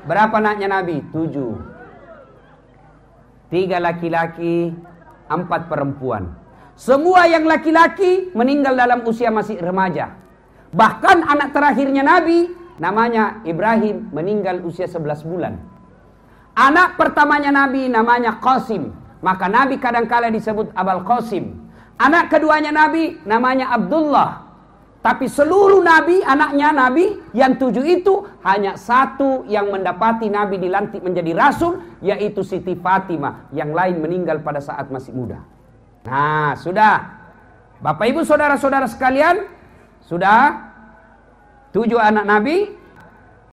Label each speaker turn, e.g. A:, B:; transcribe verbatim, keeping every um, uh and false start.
A: Berapa anaknya Nabi? Tujuh. Tiga laki-laki, empat perempuan. Semua yang laki-laki meninggal dalam usia masih remaja. Bahkan anak terakhirnya Nabi, namanya Ibrahim, meninggal usia sebelas bulan. Anak pertamanya Nabi namanya Qasim. Maka Nabi kadangkala disebut Abul Qasim. Anak keduanya Nabi namanya Abdullah. Tapi seluruh Nabi, anaknya Nabi yang tujuh itu hanya satu yang mendapati Nabi dilantik menjadi Rasul, yaitu Siti Fatimah. Yang lain meninggal pada saat masih muda. Nah, sudah. Bapak ibu saudara-saudara sekalian, sudah tujuh anak Nabi,